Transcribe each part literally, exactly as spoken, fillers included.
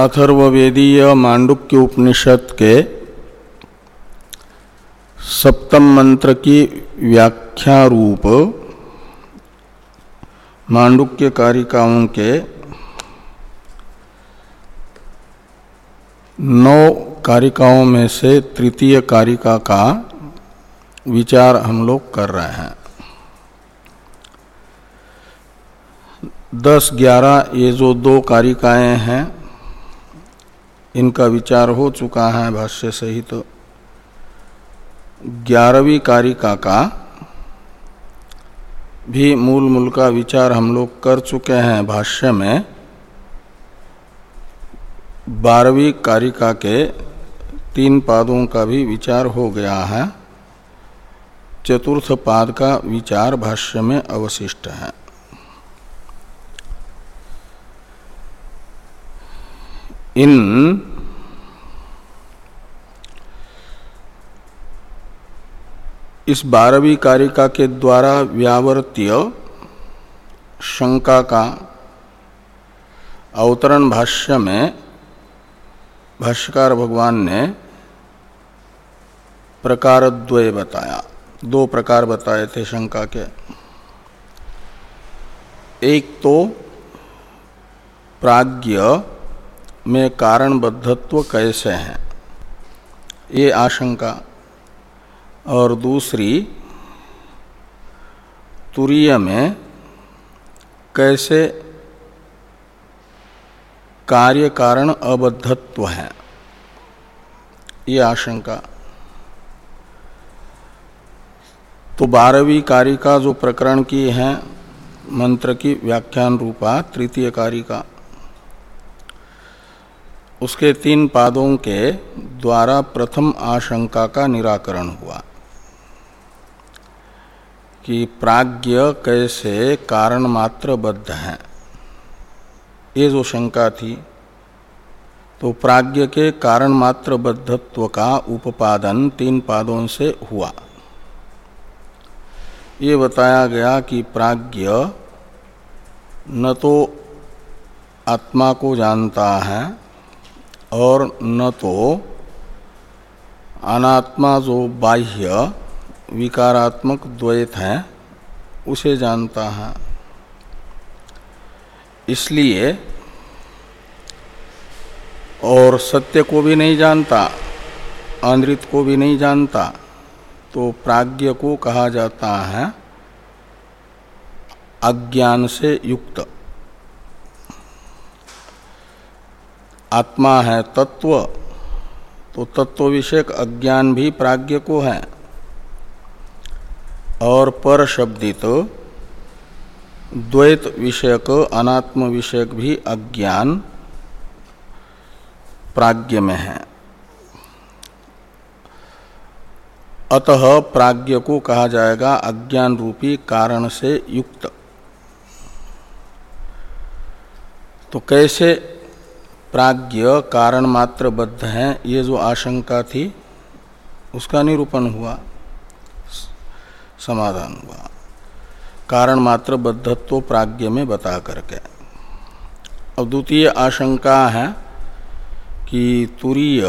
अथर्ववेदीय मांडुक्य उपनिषद के सप्तम मंत्र की व्याख्या रूप मांडुक्य कारिकाओं के नौ कारिकाओं में से तृतीय कारिका का विचार हम लोग कर रहे हैं। दस ग्यारह ये जो दो कारिकाएं हैं इनका विचार हो चुका है भाष्य सहित। तो ग्यारहवीं कारिका का भी मूल मूल का विचार हम लोग कर चुके हैं भाष्य में। बारहवीं कारिका के तीन पादों का भी विचार हो गया है। चतुर्थ पाद का विचार भाष्य में अवशिष्ट है। इन इस बारहवीं कारिका के द्वारा व्यावर्त्य शंका का अवतरण भाष्य में भाष्यकार भगवान ने प्रकारद्वय बताया। दो प्रकार बताए थे शंका के। एक तो प्राज्ञ में कारणबद्धत्व कैसे है ये आशंका, और दूसरी तुरीय में कैसे कार्य कारण अबद्धत्व है ये आशंका। तो बारहवीं कारिका जो प्रकरण की है मंत्र की व्याख्यान रूपा तृतीय कारिका, उसके तीन पादों के द्वारा प्रथम आशंका का निराकरण हुआ कि प्राज्ञ कैसे कारण मात्र बद्ध है, ये जो शंका थी। तो प्राज्ञ के कारण मात्र बद्धत्व का उपादन तीन पादों से हुआ। ये बताया गया कि प्राज्ञ न तो आत्मा को जानता है और न तो अनात्मा जो बाह्य विकारात्मक द्वैत है उसे जानता है। इसलिए और सत्य को भी नहीं जानता, अनृत को भी नहीं जानता, तो प्राज्ञ को कहा जाता है अज्ञान से युक्त। आत्मा है तत्व, तो तत्व विषयक अज्ञान भी प्राज्ञ को है, और पर शब्दित द्वैत विषयक अनात्म विषयक भी अज्ञान प्राज्ञ में है। अतः प्राज्ञ को कहा जाएगा अज्ञान रूपी कारण से युक्त। तो कैसे प्राज्ञ कारण मात्र बद्ध है, ये जो आशंका थी उसका निरूपण हुआ, समाधान हुआ कारण मात्र बद्धत्व प्राज्ञ में बता करके। अब द्वितीय आशंका है कि तुरीय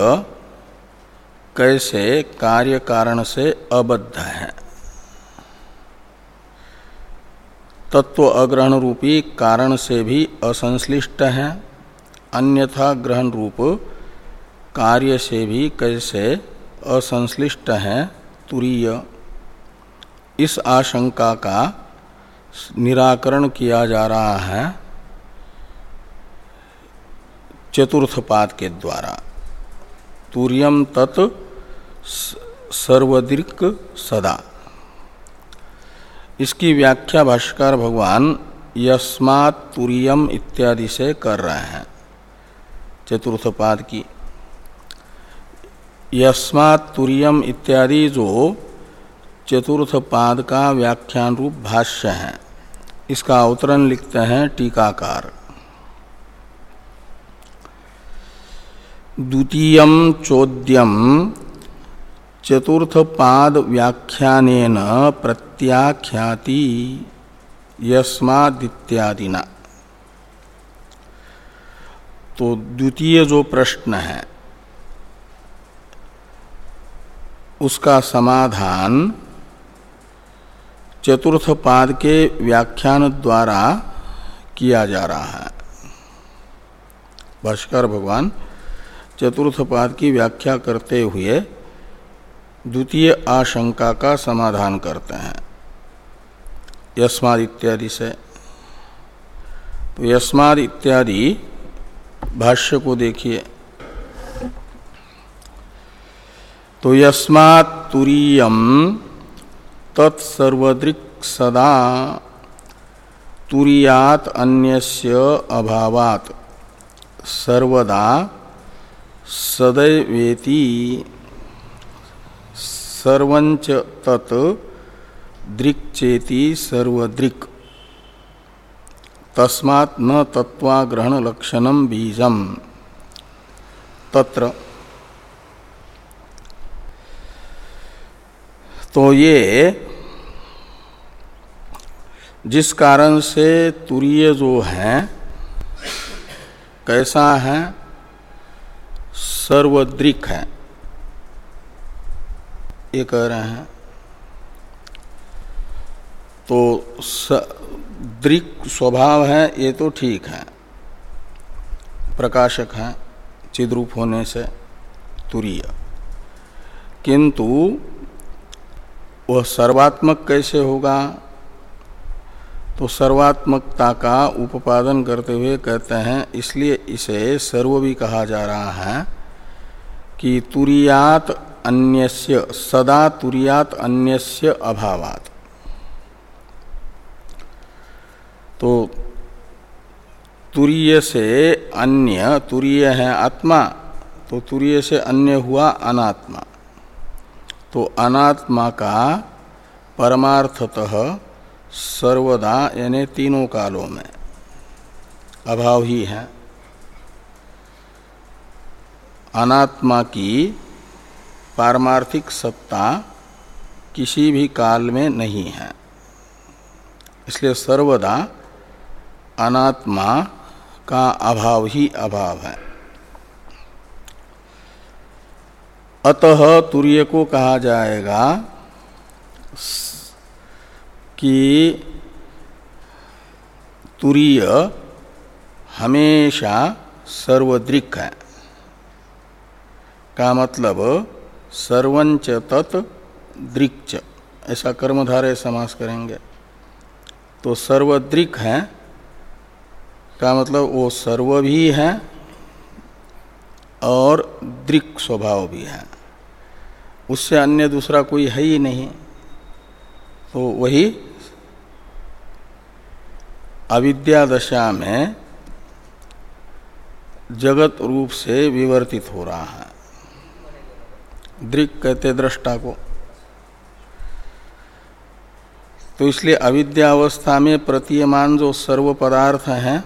कैसे कार्य कारण से अबद्ध है। तत्व अग्रहण रूपी कारण से भी असंश्लिष्ट है, अन्यथा ग्रहण रूप कार्य से भी कैसे असंश्लिष्ट है तुरीय। इस आशंका का निराकरण किया जा रहा है चतुर्थ पाद के द्वारा। तुर्यम तत् सर्वदृक् सदा, इसकी व्याख्या भाष्यकार भगवान यस्मात् तुर्यम इत्यादि से कर रहे हैं। चतुर्थ पाद की यस्मात् तुर्यम इत्यादि जो चतुर्थ पाद का व्याख्यान रूप भाष्य है, इसका अवतरण लिखते हैं टीकाकार। द्वितीयं चोद्यम चतुर्थ पाद व्याख्यानेन प्रत्याख्याति यस्मादित्यादिना। तो द्वितीय जो प्रश्न है उसका समाधान चतुर्थ पाद के व्याख्यान द्वारा किया जा रहा है। भाष्कर भगवान चतुर्थ पाद की व्याख्या करते हुए द्वितीय आशंका का समाधान करते हैं यस्माद इत्यादि से। तो यस्माद इत्यादि भाष्य को देखिए। तो यस्मात् तुरीयम तत्सर्वदृक् सदा तुरीयात् अन्यस्य अभावात् सर्वदा सदैवेति सर्वंच तत् दृक्चेति सर्वदृक् तस्मात् न तत्वाग्रहण लक्षणम बीजम तत्र। तो ये जिस कारण से तुरीय जो है कैसा है, सर्वदृक् है, ये कह रहे हैं। तो दृक् स्वभाव है ये तो ठीक है, प्रकाशक है चिद्रूप होने से तुरीय, किंतु वह सर्वात्मक कैसे होगा? तो सर्वात्मकता का उपादन करते हुए कहते हैं इसलिए इसे सर्व भी कहा जा रहा है कि तुरीयात अन्यस्य सदा तुरीयात अन्यस्य अभावात्। तो तुरीय से अन्य, तुरीय है आत्मा, तो तुरीय से अन्य हुआ अनात्मा। तो अनात्मा का परमार्थतः सर्वदा यानी तीनों कालों में अभाव ही है। अनात्मा की पारमार्थिक सत्ता किसी भी काल में नहीं है, इसलिए सर्वदा अनात्मा का अभाव ही अभाव है। अतः तुरीय को कहा जाएगा कि तुरीय हमेशा सर्वदृक् है, का मतलब सर्वंच तत् दृक्च, ऐसा कर्मधारय समास करेंगे। तो सर्वदृक् है का मतलब वो सर्व भी है और दृक् स्वभाव भी है, उससे अन्य दूसरा कोई है ही नहीं। तो वही अविद्या दशा में जगत रूप से विवर्तित हो रहा है। दृक् कहते दृष्टा को। तो इसलिए अविद्यावस्था में प्रतीयमान जो सर्व पदार्थ हैं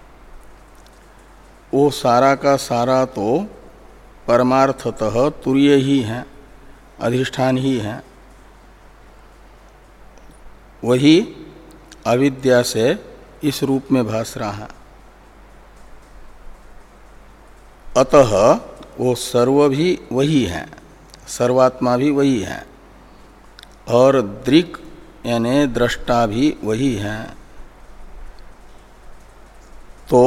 वो सारा का सारा तो परमार्थतः तुरीय ही है, अधिष्ठान ही है। वही अविद्या से इस रूप में भास रहा है। अतः वो सर्व भी वही है, सर्वात्मा भी वही है, और दृक् यानी दृष्टा भी वही है। तो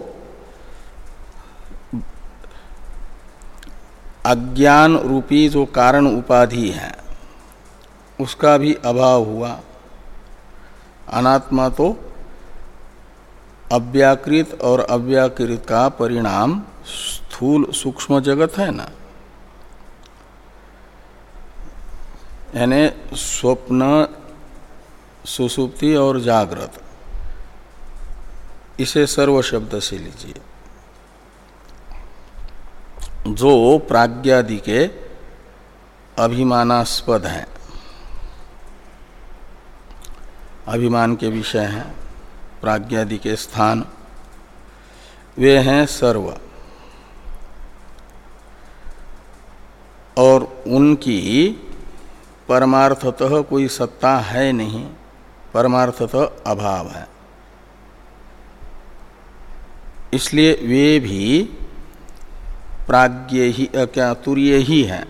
अज्ञान रूपी जो कारण उपाधि है उसका भी अभाव हुआ। अनात्मा तो अव्याकृत और अव्याकृत का परिणाम स्थूल सूक्ष्म जगत है ना, यानी स्वप्न, सुषुप्ति और जागृत, इसे सर्व शब्द से लीजिए। जो प्राज्ञादि के अभिमानास्पद हैं, अभिमान के विषय हैं, प्राज्ञादि के स्थान, वे हैं सर्व, और उनकी परमार्थतः कोई सत्ता है नहीं, परमार्थतः अभाव है। इसलिए वे भी प्राज्ञ ही क्या तुरीय ही हैं।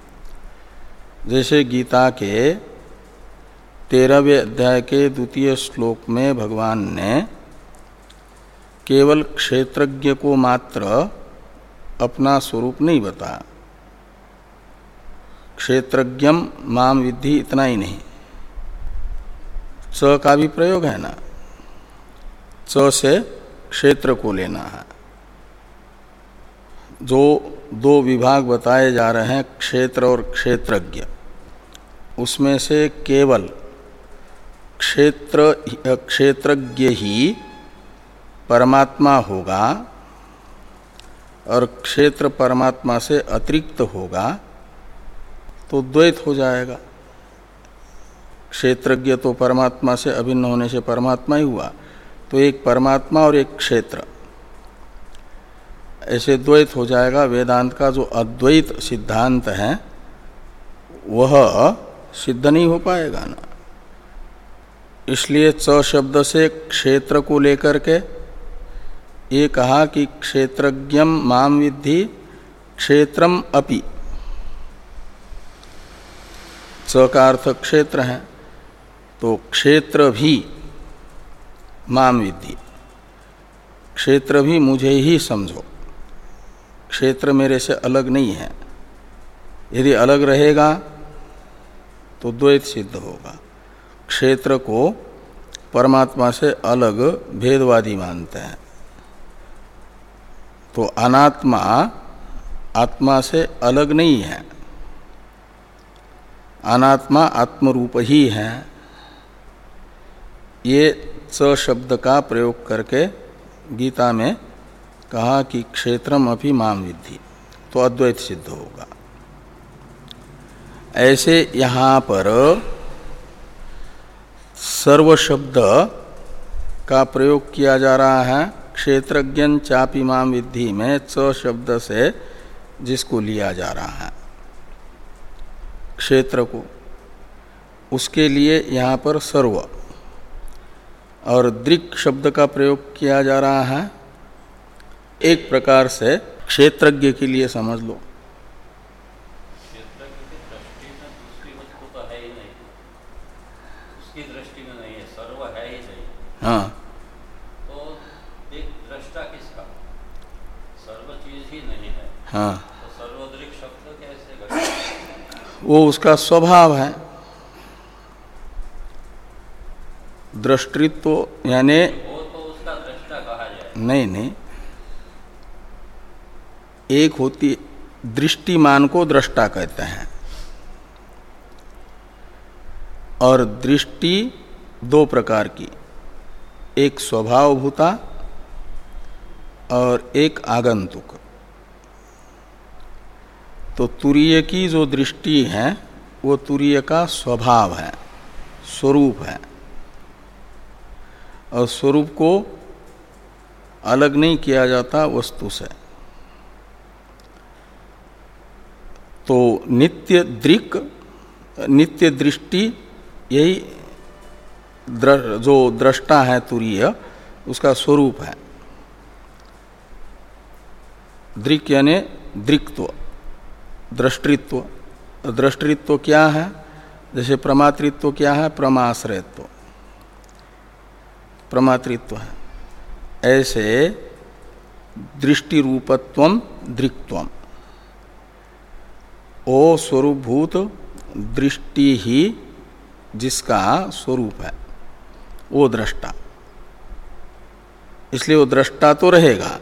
जैसे गीता के तेरहवें अध्याय के द्वितीय श्लोक में भगवान ने केवल क्षेत्रज्ञ को मात्र अपना स्वरूप नहीं बताया, क्षेत्रज्ञम माम विद्धि इतना ही नहीं, च का भी प्रयोग है ना, च से क्षेत्र को लेना है। जो दो विभाग बताए जा रहे हैं क्षेत्र और क्षेत्रज्ञ, उसमें से केवल क्षेत्र क्षेत्रज्ञ ही परमात्मा होगा और क्षेत्र परमात्मा से अतिरिक्त होगा तो द्वैत हो जाएगा। क्षेत्रज्ञ तो परमात्मा से अभिन्न होने से परमात्मा ही हुआ, तो एक परमात्मा और एक क्षेत्र, ऐसे द्वैत हो जाएगा। वेदांत का जो अद्वैत सिद्धांत है वह सिद्ध नहीं हो पाएगा ना। इसलिए च शब्द से क्षेत्र को लेकर के ये कहा कि क्षेत्रज्ञम माम विद्धि क्षेत्रम अपि, च का अर्थ क्षेत्र है, तो क्षेत्र भी माम विद्धि, क्षेत्र भी मुझे ही समझो, क्षेत्र मेरे से अलग नहीं है। यदि अलग रहेगा तो द्वैत सिद्ध होगा। क्षेत्र को परमात्मा से अलग भेदवादी मानते हैं, तो अनात्मा आत्मा से अलग नहीं है, अनात्मा आत्मरूप ही है। ये च शब्द का प्रयोग करके गीता में कहा कि क्षेत्रम अपि माम विद्धि, तो अद्वैत सिद्ध होगा। ऐसे यहाँ पर सर्व शब्द का प्रयोग किया जा रहा है क्षेत्रज्ञं चापि माम विद्धि में च शब्द से जिसको लिया जा रहा है क्षेत्र को, उसके लिए यहाँ पर सर्व, और दृक् शब्द का प्रयोग किया जा रहा है एक प्रकार से क्षेत्रज्ञ के लिए समझ लो। हाँ, तो एक दृष्टा किसका? सर्व चीज ही नहीं है। हाँ, तो सर्वदृक् शब्द कैसे घटे? वो उसका स्वभाव है। दृष्टित्व यानी वो तो उसका दृष्टा कहा जाए। नहीं नहीं, एक होती दृष्टिमान को दृष्टा कहते हैं, और दृष्टि दो प्रकार की, एक स्वभावभूता और एक आगंतुक। तो तुरीय की जो दृष्टि है वो तुरीय का स्वभाव है, स्वरूप है, और स्वरूप को अलग नहीं किया जाता वस्तु से। तो नित्य दृक्, नित्य दृष्टि, यही द्र, जो दृष्टा है तुरीय, उसका स्वरूप है। दृक् यानी दृक्त्व, दृष्टित्व। दृष्टित्व क्या है? जैसे प्रमातृत्व क्या है? प्रमाश्रयत्व, प्रमातृत्व है। ऐसे दृष्टि रूपत्वम दृक्त्वम, ओ स्वरूपभूत दृष्टि ही जिसका स्वरूप है वो दृष्टा, इसलिए वो दृष्टा तो रहेगा।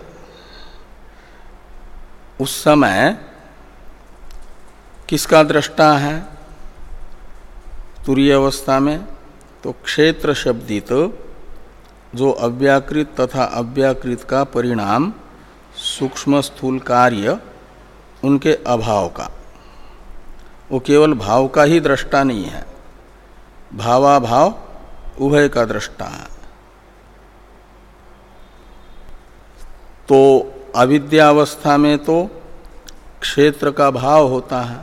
उस समय किसका दृष्टा है तुरीय अवस्था में? तो क्षेत्र शब्दित जो अव्याकृत तथा अव्याकृत का परिणाम सूक्ष्म स्थूल कार्य उनके अभाव का, वो केवल भाव का ही दृष्टा नहीं है, भावाभाव उभय का दृष्टा है। तो अविद्यावस्था में तो क्षेत्र का भाव होता है,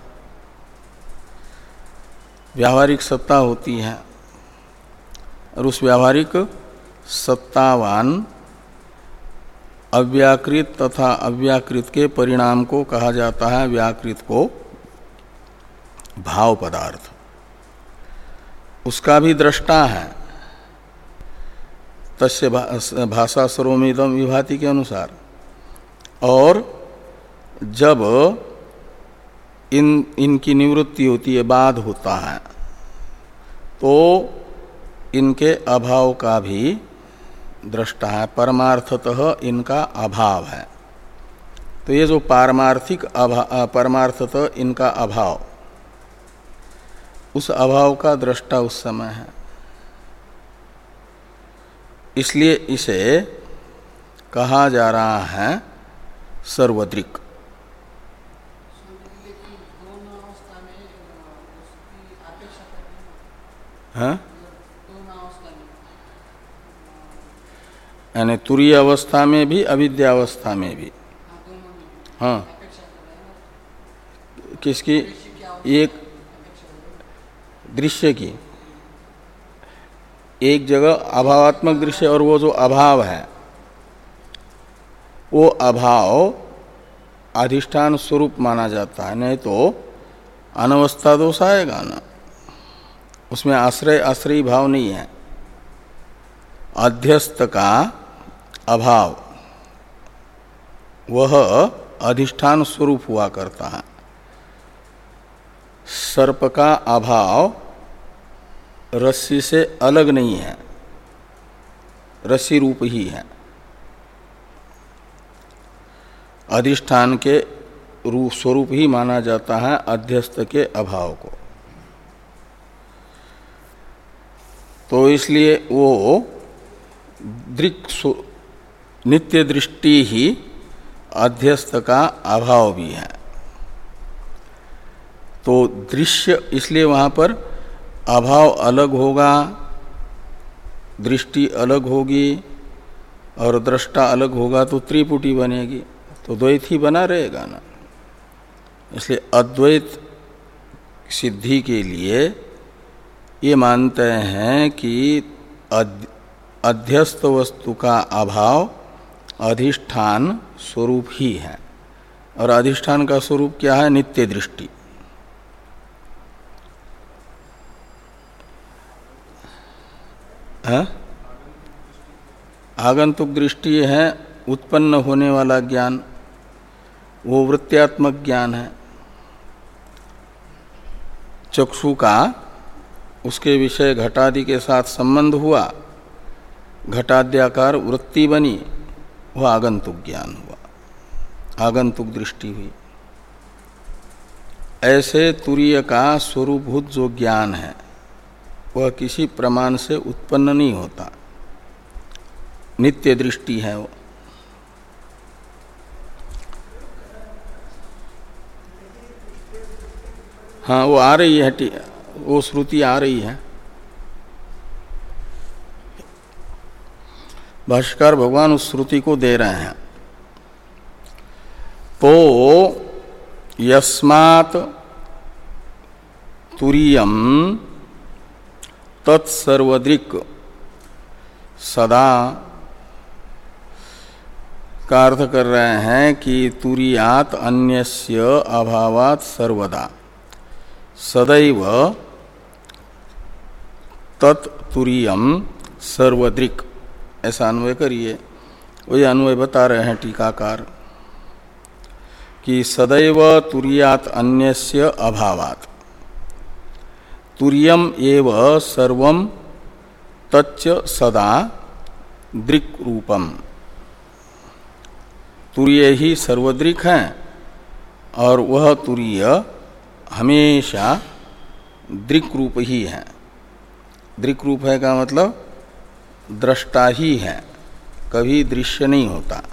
व्यावहारिक सत्ता होती है, और उस व्यावहारिक सत्तावान अव्याकृत तथा अव्याकृत के परिणाम को कहा जाता है व्याकृत को भाव पदार्थ। उसका भी दृष्टा है तस्य भाषा सर्वमिदं विभाति के अनुसार। और जब इन इनकी निवृत्ति होती है, बाध होता है, तो इनके अभाव का भी दृष्टा है, परमार्थतः इनका अभाव है। तो ये जो पारमार्थिक अभाव, परमार्थतः इनका अभाव, उस अभाव का दृष्टा उस समय है। इसलिए इसे कहा जा रहा है सर्वदृक्। हाँ, यानी तुरीय अवस्था में भी अविद्यावस्था में भी। हाँ, किसकी? एक दृश्य की एक जगह अभावात्मक दृश्य, और वो जो अभाव है वो अभाव अधिष्ठान स्वरूप माना जाता है, नहीं तो अनवस्था दोष आएगा ना, उसमें आश्रय आश्रयी भाव नहीं है। अध्यस्त का अभाव वह अधिष्ठान स्वरूप हुआ करता है। सर्प का अभाव रस्सी से अलग नहीं है, रस्सी रूप ही है। अधिष्ठान के रूप स्वरूप ही माना जाता है अध्यस्त के अभाव को। तो इसलिए वो दृक् नित्य दृष्टि ही अध्यस्त का अभाव भी है। तो दृश्य, इसलिए वहाँ पर अभाव अलग होगा, दृष्टि अलग होगी और दृष्टा अलग होगा, तो त्रिपुटी बनेगी, तो द्वैत ही बना रहेगा ना। इसलिए अद्वैत सिद्धि के लिए ये मानते हैं कि अध्यस्त वस्तु का अभाव अधिष्ठान स्वरूप ही है, और अधिष्ठान का स्वरूप क्या है? नित्य दृष्टि। है? आगंतुक दृष्टि है उत्पन्न होने वाला ज्ञान, वो वृत्त्यात्मक ज्ञान है। चक्षु का उसके विषय घटादि के साथ संबंध हुआ, घटाद्याकार वृत्ति बनी, वह आगंतुक ज्ञान हुआ, आगंतुक दृष्टि हुई। ऐसे तुरीय का स्वरूपभूत जो ज्ञान है वह किसी प्रमाण से उत्पन्न नहीं होता, नित्य दृष्टि है वो। हाँ, वो आ रही है, वो श्रुति आ रही है। भाष्यकार भगवान उस श्रुति को दे रहे हैं। तो यस्मात् तुरीयम तत्सर्वदृक् सदा का अर्थ कर रहे हैं कि तुरीयात अन्यस्य अभावात् सर्वदा सदैव तत्तुरीयम सर्वदृक्, ऐसा अन्वय करिए। वही अन्वय बता रहे हैं टीकाकार कि सदैव तुरीयात अन्यस्य अभावात् तुरीयम एव सर्वम तच्च सदा दृक् रूपम। तुरीय ही सर्वदृक् है और वह तुरीय हमेशा दृक् रूप ही है। दृक् रूप है का मतलब दृष्टा ही है, कभी दृश्य नहीं होता।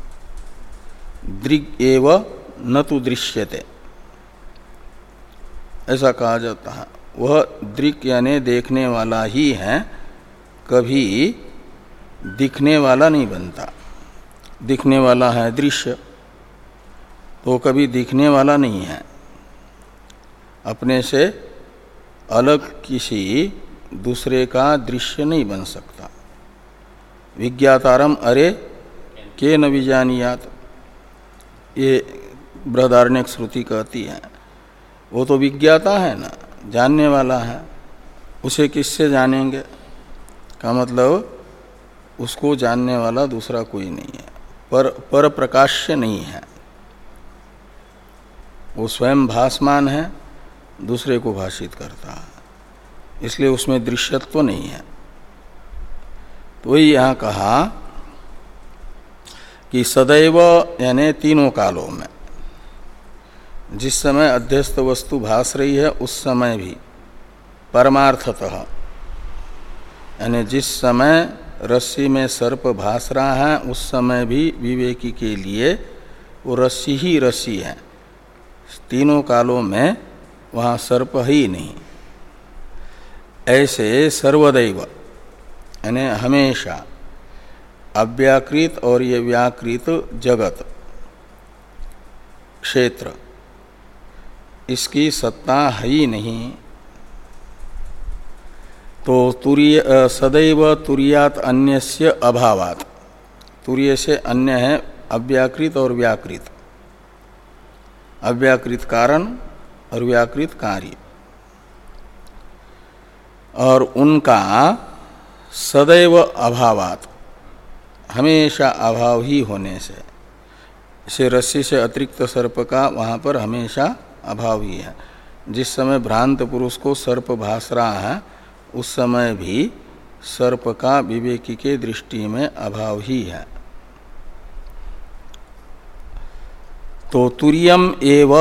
दृक् एव न तु दृश्यते, ऐसा कहा जाता है। वह दृक् यानी देखने वाला ही है, कभी दिखने वाला नहीं बनता। दिखने वाला है दृश्य, तो कभी दिखने वाला नहीं है, अपने से अलग किसी दूसरे का दृश्य नहीं बन सकता। विज्ञातारम अरे के न विजानियात, ये बृहदारण्यक श्रुति कहती है। वो तो विज्ञाता है ना, जानने वाला है, उसे किससे जानेंगे? का मतलब उसको जानने वाला दूसरा कोई नहीं है, पर पर प्रकाश्य नहीं है। वो स्वयं भासमान है, दूसरे को भाषित करता है, इसलिए उसमें दृश्यत्व नहीं है। तो वही यहाँ कहा कि सदैव यानी तीनों कालों में, जिस समय अध्यस्त वस्तु भास रही है उस समय भी परमार्थतः, यानी जिस समय रस्सी में सर्प भास रहा है उस समय भी विवेकी के लिए वो रस्सी ही रस्सी है। तीनों कालों में वहाँ सर्प ही नहीं। ऐसे सर्वदैव यानी हमेशा अव्याकृत और ये व्याकृत जगत क्षेत्र, इसकी सत्ता है ही नहीं। तो तुरीय सदैव तुरीयात अन्यस्य अभावात, तुरीय से अन्य है अव्याकृत और व्याकृत, अव्याकृत कारण और व्याकृत कार्य, और उनका सदैव अभावात, हमेशा अभाव ही होने से, से रस्सी से अतिरिक्त सर्प का वहाँ पर हमेशा अभाव ही है। जिस समय भ्रांत पुरुष को सर्प भास रहा है उस समय भी सर्प का विवेकी के दृष्टि में अभाव ही है। तो तुर्यम एव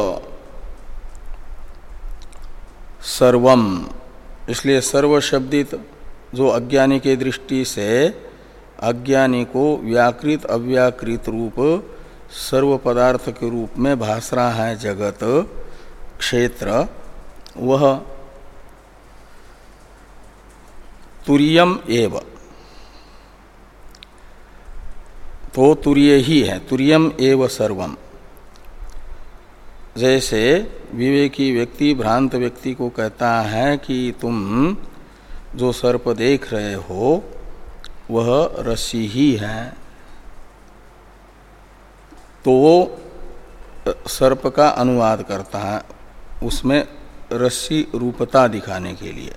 सर्वम, इसलिए सर्व शब्दित जो अज्ञानी के दृष्टि से अज्ञानी को व्याकृत अव्याकृत रूप सर्व पदार्थ के रूप में भास रहा है जगत क्षेत्र, वह तुर्यम एव, तो तुर्य ही है, तुर्यम एव सर्वम। जैसे विवेकी व्यक्ति भ्रांत व्यक्ति को कहता है कि तुम जो सर्प देख रहे हो वह रस्सी ही है, तो वो सर्प का अनुवाद करता है उसमें रस्सी रूपता दिखाने के लिए।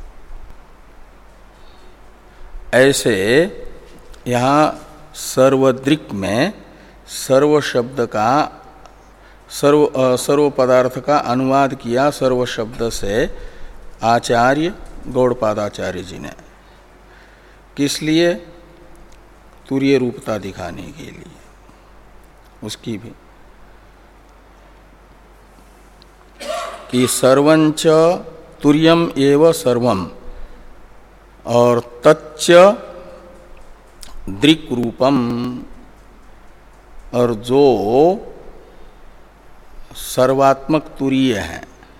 ऐसे यहाँ सर्वदृक् में सर्व शब्द का सर्व सर्व पदार्थ का अनुवाद किया सर्व शब्द से आचार्य गौड़पादाचार्य जी ने। किस लिए? तुर्य रूपता दिखाने के लिए उसकी भी, कि सर्वंच तुर्यम एव सर्वम, और तच्च दृक् रूपम, और जो सर्वात्मक तुरीय है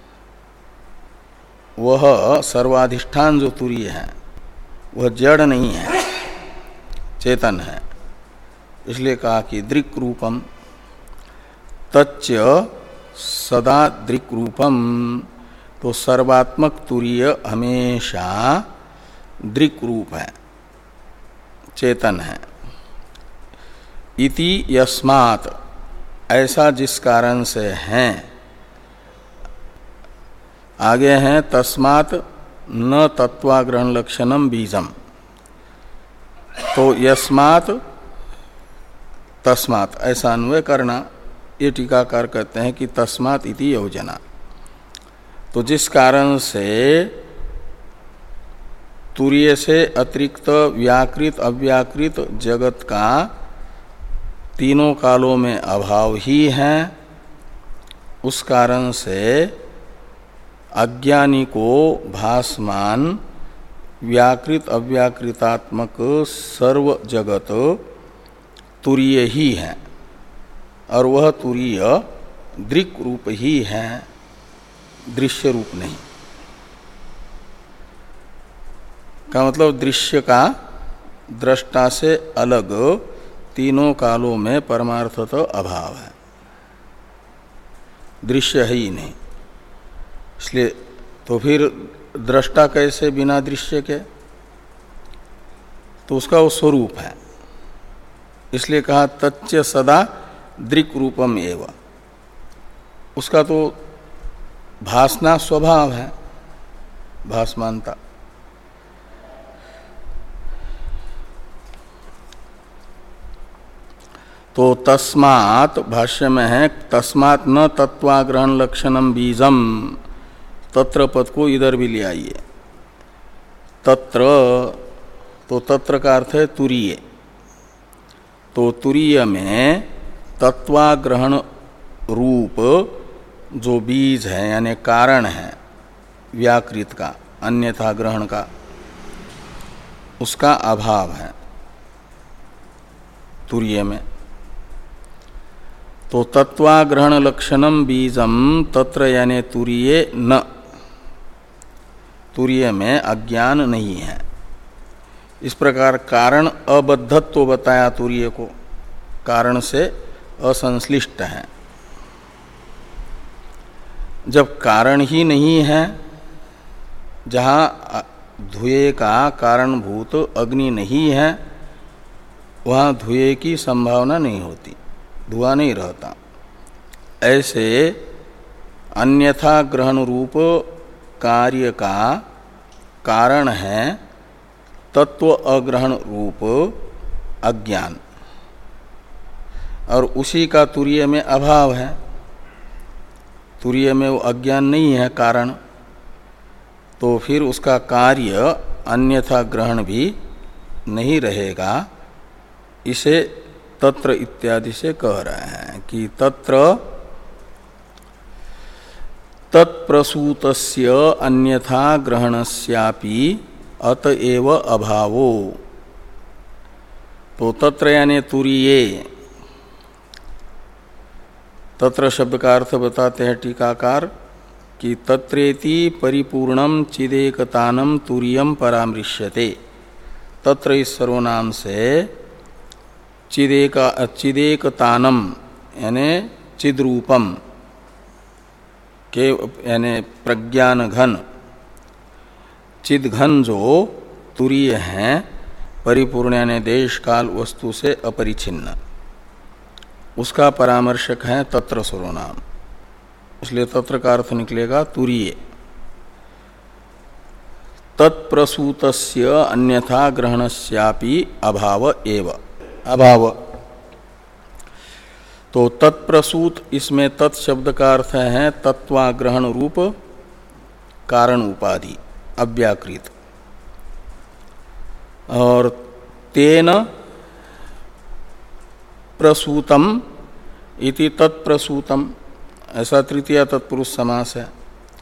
वह सर्वाधिष्ठान जो तुरीय है वह जड़ नहीं है, चेतन है। इसलिए कहा कि दृक् रूपम तच्च सदा दृक् रूपम, तो सर्वात्मक तुरीय हमेशा दृक् रूप है, चेतन है। इति यस्मात्, ऐसा जिस कारण से हैं, आगे हैं तस्मात् न तत्वाग्रहण लक्षणम बीजम, तो यस्मात् तस्मात् ऐसा अन्वय करना। ये टीकाकार कहते हैं कि तस्मात् इति योजना, तो जिस कारण से तुर्य से अतिरिक्त व्याकृत अव्याकृत जगत का तीनों कालों में अभाव ही है, उस कारण से अज्ञानी को भासमान व्याकृत अव्याकृतात्मक सर्व जगत तुर्य ही है, और वह तुर्य दृक् रूप ही है, दृश्य रूप नहीं। का मतलब दृश्य का दृष्टा से अलग तीनों कालों में परमार्थत अभाव है, दृश्य है ही नहीं। इसलिए तो फिर दृष्टा कैसे बिना दृश्य के? तो उसका वो स्वरूप है, इसलिए कहा तच्च सदा दृक् रूपम एव। उसका तो भासना स्वभाव है, भासमानता। तो तस्मात् भाष्य में है तस्मात् न तत्वाग्रहण लक्षणम बीजम, तत्र पद को इधर भी ले आइए। तत्र, तो तत्र का अर्थ है तुरीय। तो तुरीय में तत्वाग्रहण रूप जो बीज है यानी कारण है व्याकृत का, अन्यथा ग्रहण का, उसका अभाव है तुरीय में। तो तत्वाग्रहण लक्षणम बीजम तत्र यानी तुरीय न, तुरीय में अज्ञान नहीं है। इस प्रकार कारण अबद्धत्व बताया तुरीय को, कारण से असंश्लिष्ट है। जब कारण ही नहीं है, जहाँ धुएं का कारणभूत अग्नि नहीं है, वहाँ धुएं की संभावना नहीं होती, धुआं नहीं रहता। ऐसे अन्यथा ग्रहण रूप कार्य का कारण है तत्व अग्रहण रूप अज्ञान, और उसी का तुरीय में अभाव है। तुरीय में वो अज्ञान नहीं है कारण, तो फिर उसका कार्य अन्यथा ग्रहण भी नहीं रहेगा। इसे तत्र इत्यादि से कह रहे हैं कि तत्र तत्प्रसूतस्य अन्यथा ग्रहणस्यापि अतएव अभावो। तो तत्र यानी तुरीये, तत्र शब्द का अर्थ बताते हैं टीकाकार कि तत्रेति परिपूर्णम चिदेकतानम तुरीयम परामृश्यते। तत्र इस सर्वनाम से चिदेक चिदेकतानम यानी चिद्रूपम के यानी प्रज्ञान घन, चिद घन जो तुरीय हैं, परिपूर्ण यानी देश काल वस्तु से अपरिछिन्न, उसका परामर्शक है तत्र सर्वनाम। इसलिए तत्र का अर्थ निकलेगा तुरीय। तत्प्रसूतस्य अन्यथा ग्रहणस्यापि अभाव एव, अभाव। तो तत्प्रसूत, इसमें तत् शब्द का अर्थ है तत्वाग्रहण रूप कारण उपाधि अव्याकृत, और तेन प्रसूतम इति तत्प्रसूतम, ऐसा तृतीय तत्पुरुष समास है।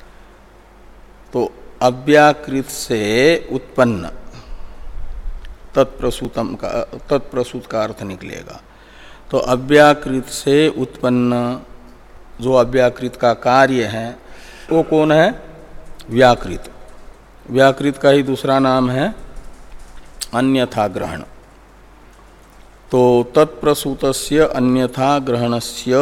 तो अव्याकृत से उत्पन्न तत्प्रसूतम का, तत्प्रसूत का अर्थ निकलेगा। तो अव्याकृत से उत्पन्न जो अव्याकृत का कार्य है वो कौन है? व्याकृत। व्याकृत का ही दूसरा नाम है अन्यथा ग्रहण। तो तत्प्रसूतस्य अन्यथा ग्रहणस्य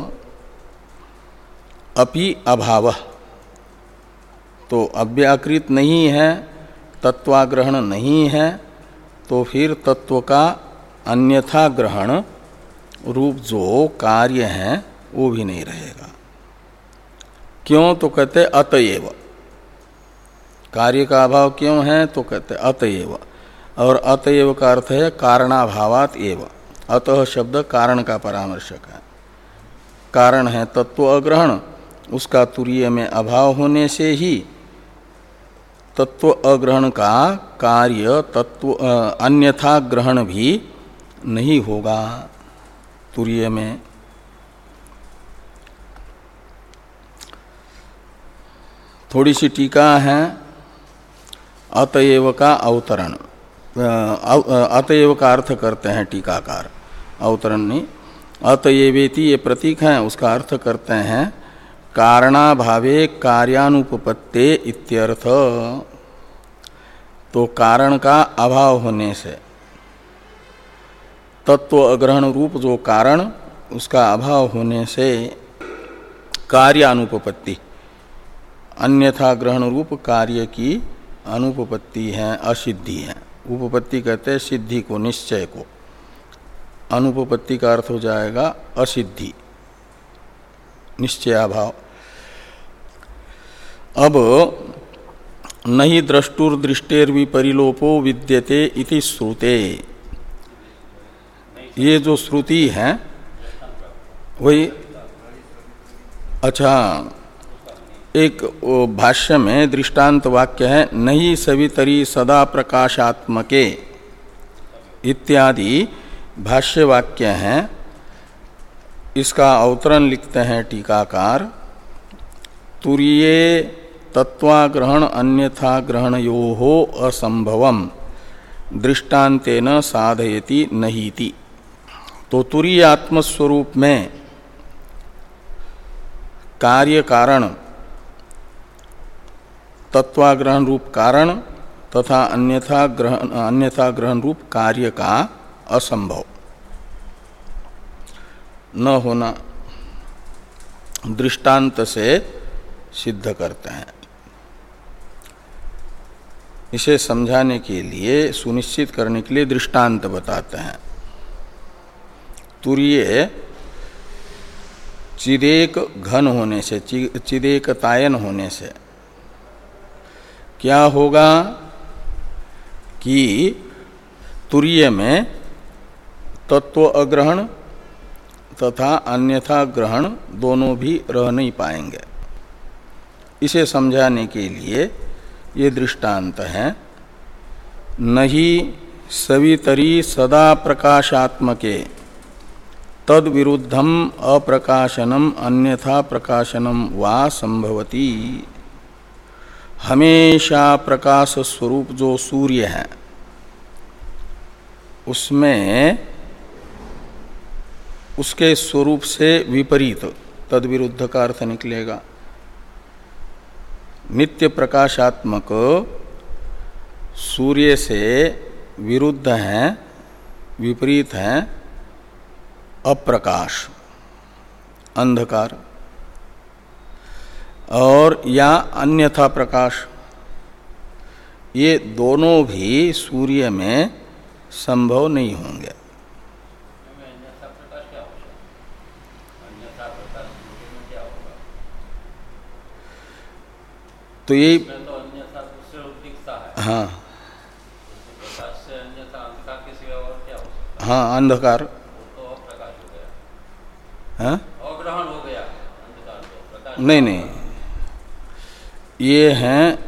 अपि अभाव। तो अव्याकृत नहीं है, तत्वाग्रहण नहीं है, तो फिर तत्व का अन्यथा ग्रहण रूप जो कार्य है वो भी नहीं रहेगा। क्यों? तो कहते अतएव। कार्य का अभाव क्यों है? तो कहते अतएव। और अतएव का अर्थ है कारणाभावात एव। अतः शब्द कारण का परामर्शक है। कारण है तत्व अग्रहण, उसका तुरीय में अभाव होने से ही तत्व अग्रहण का कार्य तत्व अन्यथा ग्रहण भी नहीं होगा तुरीय में। थोड़ी सी टीका है अतएव का अवतरण। अतएव का अर्थ करते हैं टीकाकार, अवतरण नहीं। अतएवेति ये प्रतीक है, उसका अर्थ करते हैं कारणाभावे कार्यानुपपत्ते इत्यर्थ। तो कारण का अभाव होने से तत्व अग्रहण रूप जो कारण, उसका अभाव होने से कार्यानुपपत्ति, अन्यथा ग्रहण रूप कार्य की अनुपपत्ति है, असिद्धि है। उपपत्ति कहते हैं सिद्धि को, निश्चय को। अनुपपत्ति का अर्थ हो जाएगा असिद्धि, निश्चयाभाव। अब नहि द्रष्टुर्दृष्टेर विपरिलोपो विद्यते इति श्रुते, ये जो श्रुति है वही, अच्छा, एक भाष्य में दृष्टांत वाक्य है नहीं सवितरी सदा प्रकाशात्मके इत्यादि भाष्य वाक्य हैं। इसका अवतरण लिखते हैं टीकाकार, तुरीये तत्वाग्रहण अन्यथा ग्रहणयोः असंभवम दृष्टांतेन साधयति नहीति। तो तुरीय आत्मस्वरूप में कार्य कारण, तत्वाग्रहण रूप कारण तथा अन्यथा ग्रहण अन्यथा ग्रहण रूप कार्य का असंभव न होना दृष्टांत से सिद्ध करते हैं। इसे समझाने के लिए, सुनिश्चित करने के लिए दृष्टांत बताते हैं। तुरीय चिदेक घन होने से, चिदेकतायन होने से क्या होगा कि तुरीय में तत्व अग्रहण तथा अन्यथा ग्रहण दोनों भी रह नहीं पाएंगे। इसे समझाने के लिए ये दृष्टांत है, नहीं सवितरी सदा प्रकाशात्मके तद विरुद्धम अप्रकाशनम अन्यथा प्रकाशनम वा संभवती। हमेशा प्रकाश स्वरूप जो सूर्य है उसमें उसके स्वरूप से विपरीत तद विरुद्ध का अर्थ निकलेगा। नित्य प्रकाशात्मक सूर्य से विरुद्ध हैं, विपरीत हैं अप्रकाश, अंधकार, और या अन्यथा प्रकाश। ये दोनों भी सूर्य में संभव नहीं होंगे। अन्यथा प्रकाश क्या होगा? अन्यथा प्रकाश सूर्य में क्या होगा? तो ये तो अन्यथा दूसरे रूप दिखता है। हाँ, प्रकाश से अन्यथा अंधकार के सिवा और क्या हो सकता है? हाँ, अंधकार, वो तो अप्रकाश हो गया, हाँ, अग्रहण हो गया। अंधकार तो प्रकाश नहीं नहीं, ये हैं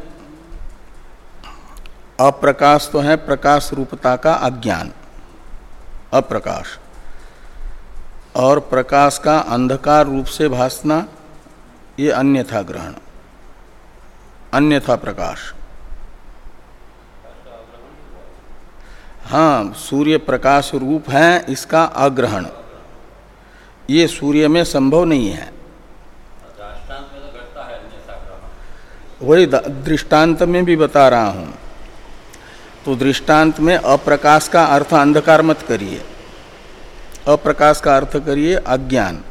अप्रकाश, तो है प्रकाश रूपता का अज्ञान, अप्रकाश, और प्रकाश का अंधकार रूप से भासना ये अन्यथा ग्रहण, अन्यथा प्रकाश। हाँ, सूर्य प्रकाश रूप है, इसका अग्रहण ये सूर्य में संभव नहीं है। दृष्टांत में तो घटता है अन्यथा ग्रहण, वही दृष्टांत में भी बता रहा हूं। तो दृष्टांत में अप्रकाश का अर्थ अंधकार मत करिए, अप्रकाश का अर्थ करिए अज्ञान।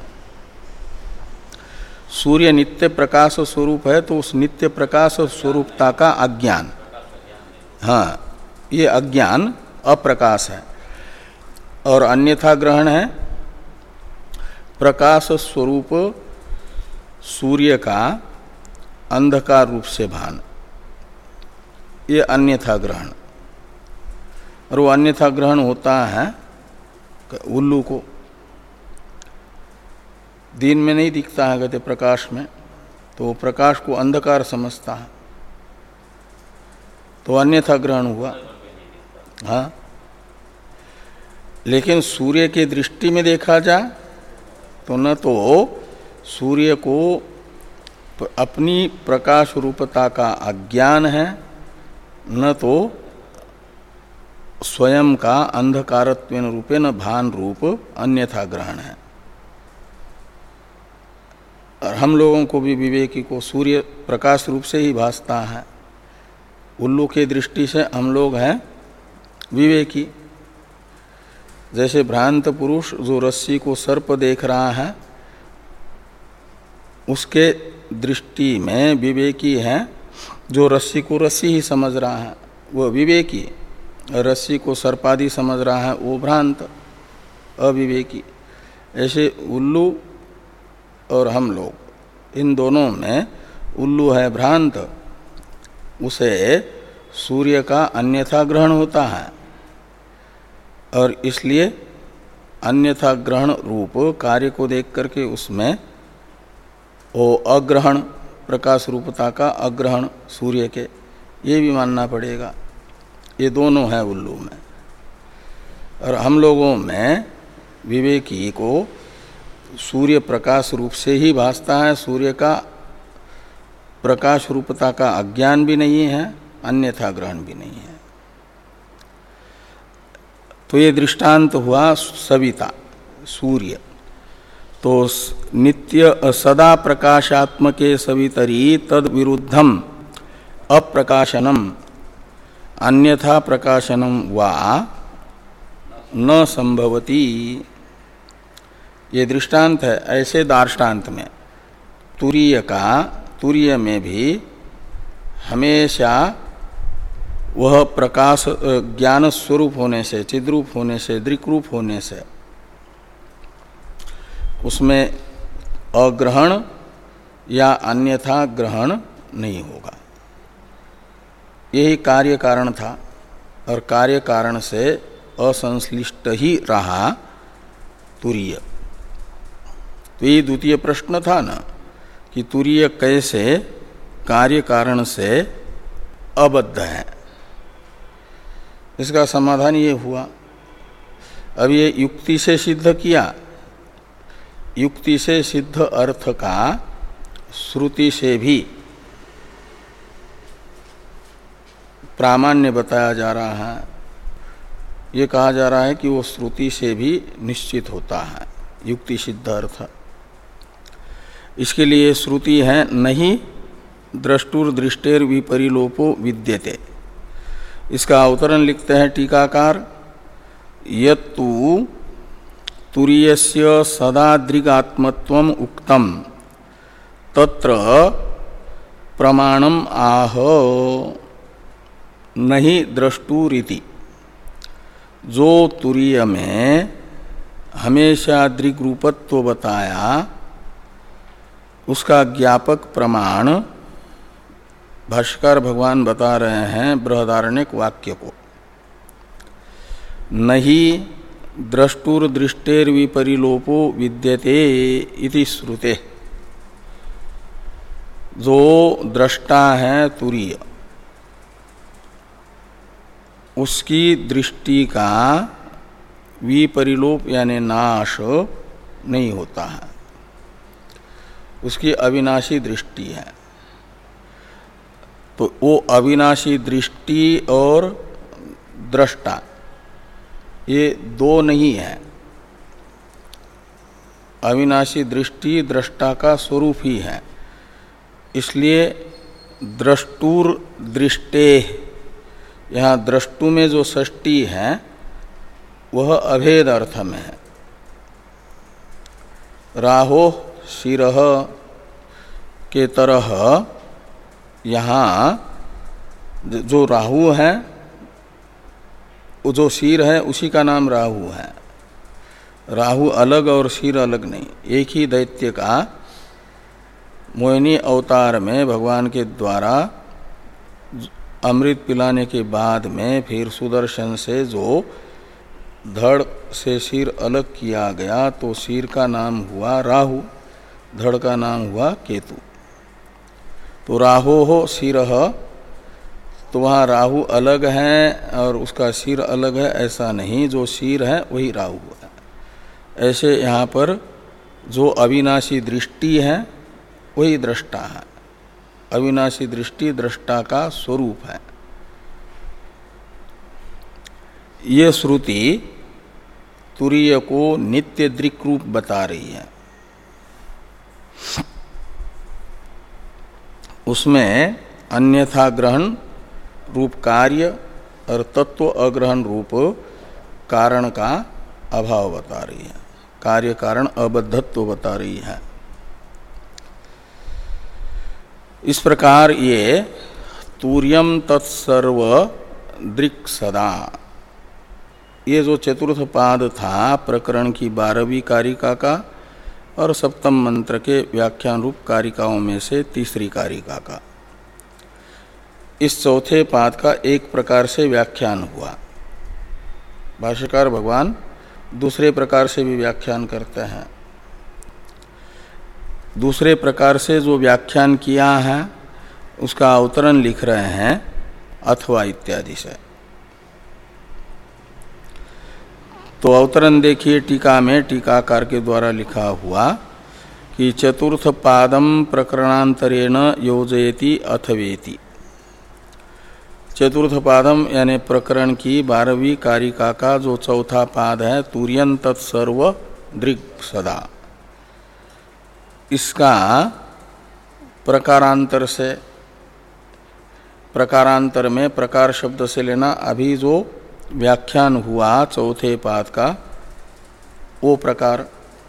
सूर्य नित्य प्रकाश स्वरूप है तो उस नित्य प्रकाश स्वरूपता का अज्ञान, हाँ, ये अज्ञान अप्रकाश है। और अन्यथा ग्रहण है प्रकाश स्वरूप सूर्य का अंधकार रूप से भान, ये अन्यथा ग्रहण। और वो अन्यथा ग्रहण होता है उल्लू को, दिन में नहीं दिखता है कहते प्रकाश में, तो वो प्रकाश को अंधकार समझता है, तो अन्यथा ग्रहण हुआ। हाँ, लेकिन सूर्य की दृष्टि में देखा जाए तो न तो सूर्य को अपनी प्रकाश रूपता का अज्ञान है, न तो स्वयं का अंधकारत्वेन रूपेण भान रूप अन्यथा ग्रहण है। और हम लोगों को भी, विवेकी को, सूर्य प्रकाश रूप से ही भासता है। उल्लू की दृष्टि से हम लोग हैं विवेकी। जैसे भ्रांत पुरुष जो रस्सी को सर्प देख रहा है, उसके दृष्टि में विवेकी है जो रस्सी को रस्सी ही समझ रहा है, वो विवेकी। रस्सी को सर्पादि समझ रहा है, वो भ्रांत। अविवेकी। ऐसे उल्लू और हम लोग, इन दोनों में उल्लू है भ्रांत, उसे सूर्य का अन्यथा ग्रहण होता है और इसलिए अन्यथा ग्रहण रूप कार्य को देख करके उसमें वो अग्रहण, प्रकाश रूपता का अग्रहण सूर्य के, ये भी मानना पड़ेगा। ये दोनों हैं उल्लू में। और हम लोगों में विवेकी को सूर्य प्रकाश रूप से ही भासता है, सूर्य का प्रकाश रूपता का अज्ञान भी नहीं है, अन्यथा ग्रहण भी नहीं है। तो ये दृष्टांत हुआ सविता, सूर्य। तो नित्य सदा प्रकाशात्मके सवितरी तद विरुद्धम अप्रकाशनम अन्यथा प्रकाशनम वा न संभवती। ये दृष्टांत है। ऐसे दार्ष्टान्त में तुरीय का, तुरीय में भी हमेशा वह प्रकाश ज्ञान स्वरूप होने से, चिद्रूप होने से, दृक्रूप होने से उसमें अग्रहण या अन्यथा ग्रहण नहीं होगा। यही कार्य कारण था और कार्य कारण से असंश्लिष्ट ही रहा तुरीय। तो ये द्वितीय प्रश्न था ना कि तुरीय कैसे कार्य कारण से अबद्ध है, इसका समाधान ये हुआ। अब ये युक्ति से सिद्ध किया। युक्ति से सिद्ध अर्थ का श्रुति से भी प्रामाण्य बताया जा रहा है। ये कहा जा रहा है कि वो श्रुति से भी निश्चित होता है युक्ति सिद्ध अर्थ। इसके लिए श्रुति है नहीं द्रष्टुर दृष्टेर विपरिलोपो विद्यते। इसका अवतरण लिखते हैं टीकाकार, यत्तु तुरीयस्य सदा दृगात्मत्वम उक्तम तत्र प्रमाणम आह नहीं द्रष्टुरिति। जो तुरीय में हमेशा दृग रूपत्व बताया उसका ज्ञापक प्रमाण भाष्यकार भगवान बता रहे हैं बृहदारण्यक वाक्य को। नहीं द्रष्टुर दृष्टेर विपरिलोपो विद्यते इति श्रुते। जो दृष्टा है तुरीय, उसकी दृष्टि का विपरिलोप यानी नाश नहीं होता है, उसकी अविनाशी दृष्टि है। तो वो अविनाशी दृष्टि और दृष्टा ये दो नहीं है। अविनाशी दृष्टि दृष्टा का स्वरूप ही है। इसलिए द्रष्टुर दृष्टे, यहाँ द्रष्टु में जो षष्टि है वह अभेद अर्थ में है। राहो शिरः के तरह यहाँ जो राहु है, जो शीर है उसी का नाम राहु है। राहु अलग और शीर अलग नहीं। एक ही दैत्य का मोहिनी अवतार में भगवान के द्वारा अमृत पिलाने के बाद में फिर सुदर्शन से जो धड़ से शीर अलग किया गया तो शीर का नाम हुआ राहु, धड़ का नाम हुआ केतु। तो राहो हो शिरः, तो वहाँ राहु अलग है और उसका सिर अलग है ऐसा नहीं, जो सिर है वही राहु है। ऐसे यहाँ पर जो अविनाशी दृष्टि है वही दृष्टा है। अविनाशी दृष्टि दृष्टा का स्वरूप है। ये श्रुति तुरीय को नित्य दृक् रूप बता रही है। उसमें अन्यथा ग्रहण रूप कार्य और तत्व अग्रहण रूप कारण का अभाव बता रही है, कार्य कारण अबद्धत्व बता रही है। इस प्रकार ये तूर्यम तत्सर्व दृक् सदा, ये जो चतुर्थ पाद था प्रकरण की बारहवीं कारिका का और सप्तम मंत्र के व्याख्यान रूप कारिकाओं में से तीसरी कारिका का, इस चौथे पाद का एक प्रकार से व्याख्यान हुआ। भाष्यकार भगवान दूसरे प्रकार से भी व्याख्यान करते हैं। दूसरे प्रकार से जो व्याख्यान किया है उसका अवतरण लिख रहे हैं अथवा इत्यादि से। तो अवतरण देखिए टीका में, टीकाकार के द्वारा लिखा हुआ कि चतुर्थ पादम प्रकरणांतरेण योजयति अथवेति। चतुर्थ पादम यानी प्रकरण की बारहवीं कारिका का जो चौथा पाद है, तुर्यं तत्सर्व दृक् सदा, इसका प्रकारांतर से, प्रकारांतर में प्रकार शब्द से लेना, अभी जो व्याख्यान हुआ चौथे पाद का वो प्रकार,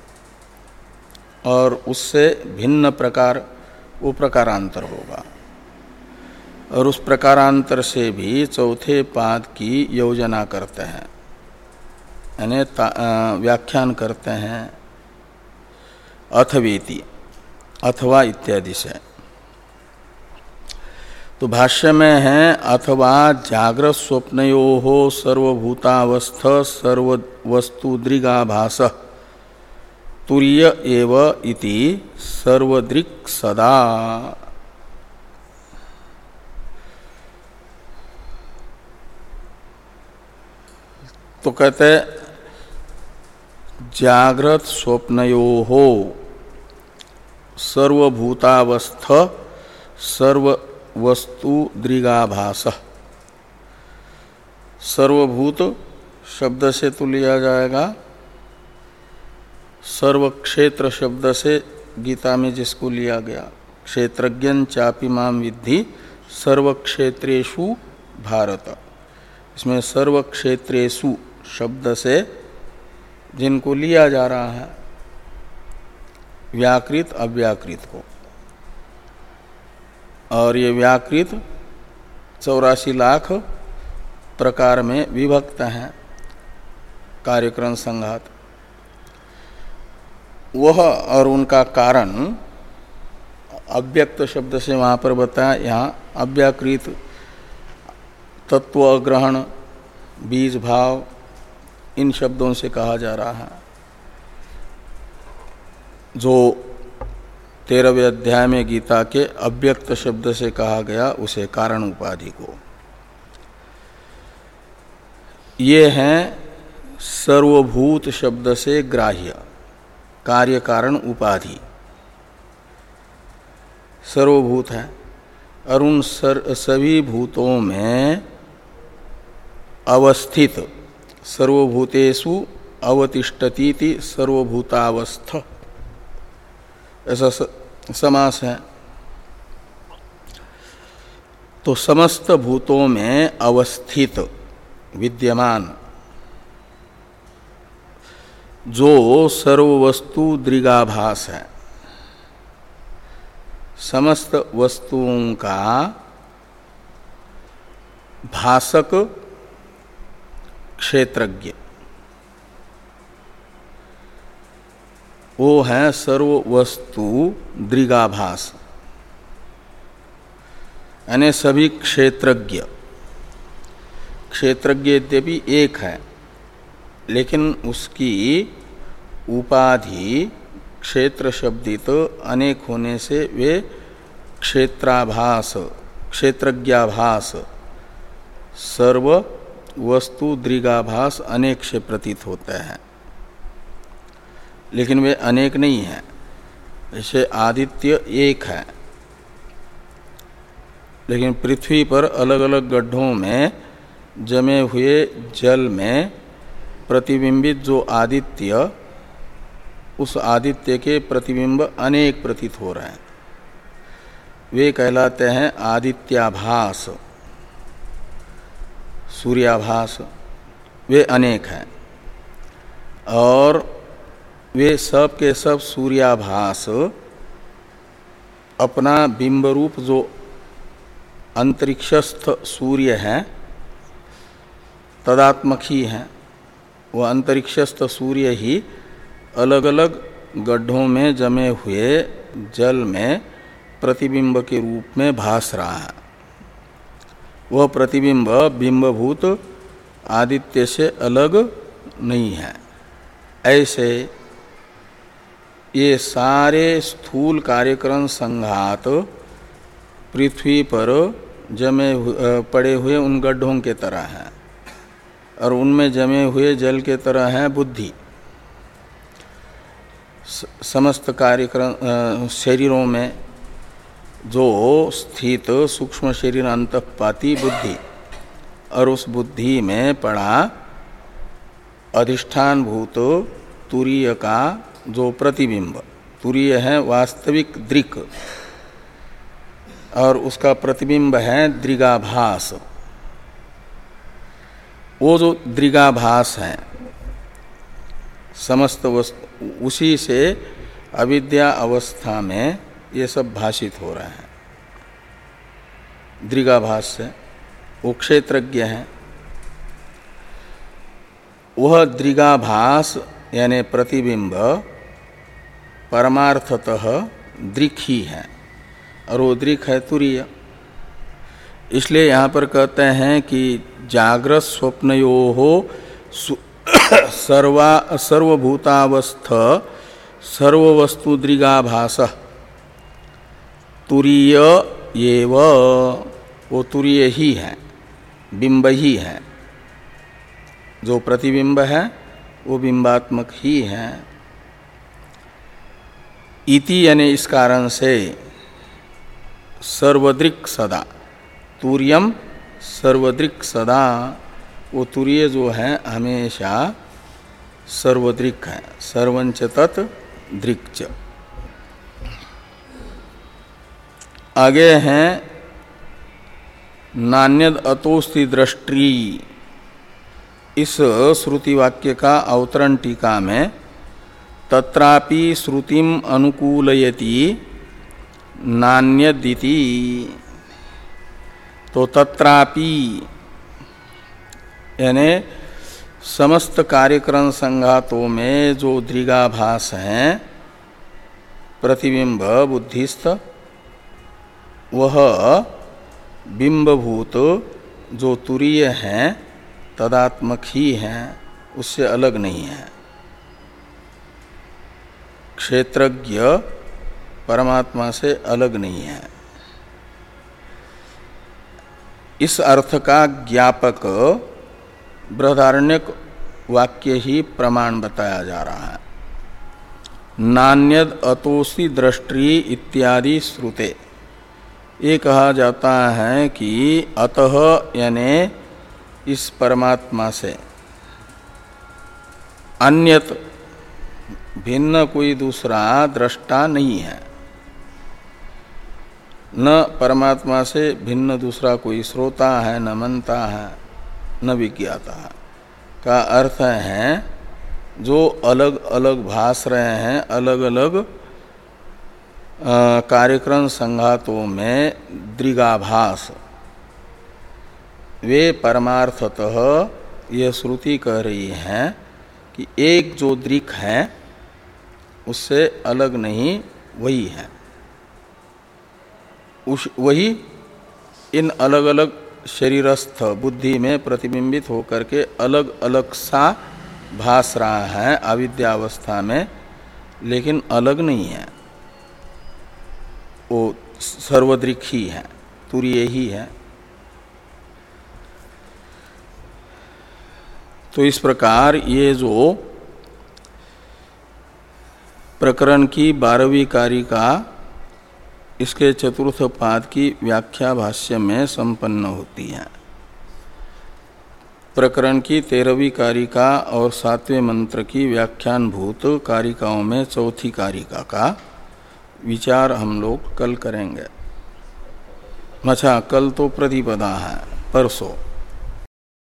और उससे भिन्न प्रकार वो प्रकारांतर होगा। और उस प्रकारांतर से भी चौथे पाद की योजना करते हैं, यानी व्याख्यान करते हैं अथवेति, अथवा इत्यादि से। तो भाष्य में है अथवा जागृत स्वप्नयोः सर्वभूतावस्थ सर्ववस्तुदृगाभास तुर्य एव इति सर्वदृक् सदा। तो कहते जागृत स्वप्नयोः सर्वभूतावस्थ सर्ववस्तु दृगाभास। सर्वभूत शब्द से तो लिया जाएगा, सर्वक्षेत्र शब्द से गीता में जिसको लिया गया, क्षेत्रज्ञं चापि माम विद्धि सर्वक्षेत्रेषु भारत। इसमें सर्वक्षेत्रेषु शब्द से जिनको लिया जा रहा है व्याकृत अव्याकृत को, और ये व्याकृत चौरासी लाख प्रकार में विभक्त हैं कार्यक्रम संघात, वह और उनका कारण अव्यक्त शब्द से वहाँ पर बताया। यहाँ अव्याकृत तत्व ग्रहण बीज भाव इन शब्दों से कहा जा रहा है। जो तेरहवें अध्याय में गीता के अव्यक्त शब्द से कहा गया उसे कारण उपाधि को। ये हैं सर्वभूत शब्द से ग्राह्य कार्य कारण उपाधि सर्वभूत है, और उन सभी भूतों में अवस्थित सर्वभूतेषु अवतिष्ठतीति सर्वभूतावस्थ ऐसा समास है। तो समस्त भूतों में अवस्थित विद्यमान जो सर्ववस्तु दृगाभास है, समस्त वस्तुओं का भासक क्षेत्रज्ञ, वो है सर्ववस्तु दृगाभास, यानी सभी क्षेत्रज्ञ। क्षेत्रज्ञ यद्यपि एक है, लेकिन उसकी उपाधि क्षेत्र शब्दित अनेक होने से वे क्षेत्राभास क्षेत्रज्ञाभास सर्व वस्तु दृगाभास अनेक से प्रतीत होते हैं, लेकिन वे अनेक नहीं हैं। जैसे आदित्य एक है, लेकिन पृथ्वी पर अलग अलग गड्ढों में जमे हुए जल में प्रतिबिंबित जो आदित्य, उस आदित्य के प्रतिबिंब अनेक प्रतीत हो रहे हैं, वे कहलाते हैं आदित्याभास सूर्याभास। वे अनेक हैं और वे सब के सब सूर्याभास अपना बिंब रूप जो अंतरिक्षस्थ सूर्य है तदात्मक ही हैं, वह अंतरिक्षस्थ सूर्य ही अलग अलग गड्ढों में जमे हुए जल में प्रतिबिंब के रूप में भास रहा है। वह प्रतिबिंब बिंबभूत आदित्य से अलग नहीं है। ऐसे ये सारे स्थूल कार्यकरण संघात पृथ्वी पर जमे पड़े हुए उन गड्ढों के तरह हैं और उनमें जमे हुए जल के तरह है बुद्धि। समस्त कार्यक्रम शरीरों में जो स्थित सूक्ष्म शरीर अंतःपाती बुद्धि और उस बुद्धि में पड़ा अधिष्ठान भूत तुरीय का जो प्रतिबिंब, तुरीय है वास्तविक दृक् और उसका प्रतिबिंब है दृगाभास। वो जो दृगाभास है समस्त वस्तु, उसी से अविद्या अवस्था में ये सब भाषित हो रहे हैं। दृगाभास से वो क्षेत्रज्ञ है। वह दृगाभास यानी प्रतिबिंब परमार्थतः दृक् ही है और वो दृक् है तुरीय। इसलिए यहाँ पर कहते हैं कि जागृत स्वप्नयोः सर्वा सर्वभूतावस्थ सर्ववस्तु दृगाभासः तुरीय एव, वो तुरीय ही है, बिंब ही है। जो प्रतिबिंब है वो बिंबात्मक ही है। इति यानी इस कारण से सर्वदृक् सदा, तुर्यम सर्वदृक् सदा, वो तुरीय जो है हमेशा सर्वदृक् है। सर्वंच तत् दृक्च। आगे हैं नान्यद अतोस्ति दृष्टि। इस श्रुति वाक्य का अवतरण टीका में तत्रापि श्रुतिम अनुकूलयति नान्यदिति, तो तत्रापि यानी समस्त कार्यकरण संघातों में जो दृगाभास हैं प्रतिबिंब बुद्धिस्थ, वह बिंबभूत जो तुरीय हैं तदात्मक ही हैं, उससे अलग नहीं है। क्षेत्रज्ञ परमात्मा से अलग नहीं है। इस अर्थ का ज्ञापक बृहदारण्यक वाक्य ही प्रमाण बताया जा रहा है। नान्यद अतोसी दृष्टि इत्यादि श्रुते, ये कहा जाता है कि अतः यानी इस परमात्मा से अन्यत भिन्न कोई दूसरा दृष्टा नहीं है। न परमात्मा से भिन्न दूसरा कोई श्रोता है, न मनता है, न विज्ञाता है। का अर्थ है जो अलग अलग भास रहे हैं, अलग अलग कार्यक्रम संघातों में दृगाभास, वे परमार्थतः यह श्रुति कह रही है कि एक जो दृक् है उससे अलग नहीं, वही है। उस वही इन अलग अलग शरीरस्थ बुद्धि में प्रतिबिंबित होकर के अलग अलग सा भास रहा है अविद्यावस्था में, लेकिन अलग नहीं है। वो सर्वदृक् ही है, तुरीय ही है। तो इस प्रकार ये जो प्रकरण की बारहवीं कारिका इसके चतुर्थ पाद की व्याख्या भाष्य में संपन्न होती है। प्रकरण की तेरहवीं कारिका और सातवें मंत्र की व्याख्यान भूत कारिकाओं में चौथी कारिका का विचार हम लोग कल करेंगे। अच्छा, कल तो प्रतिपदा है, परसों।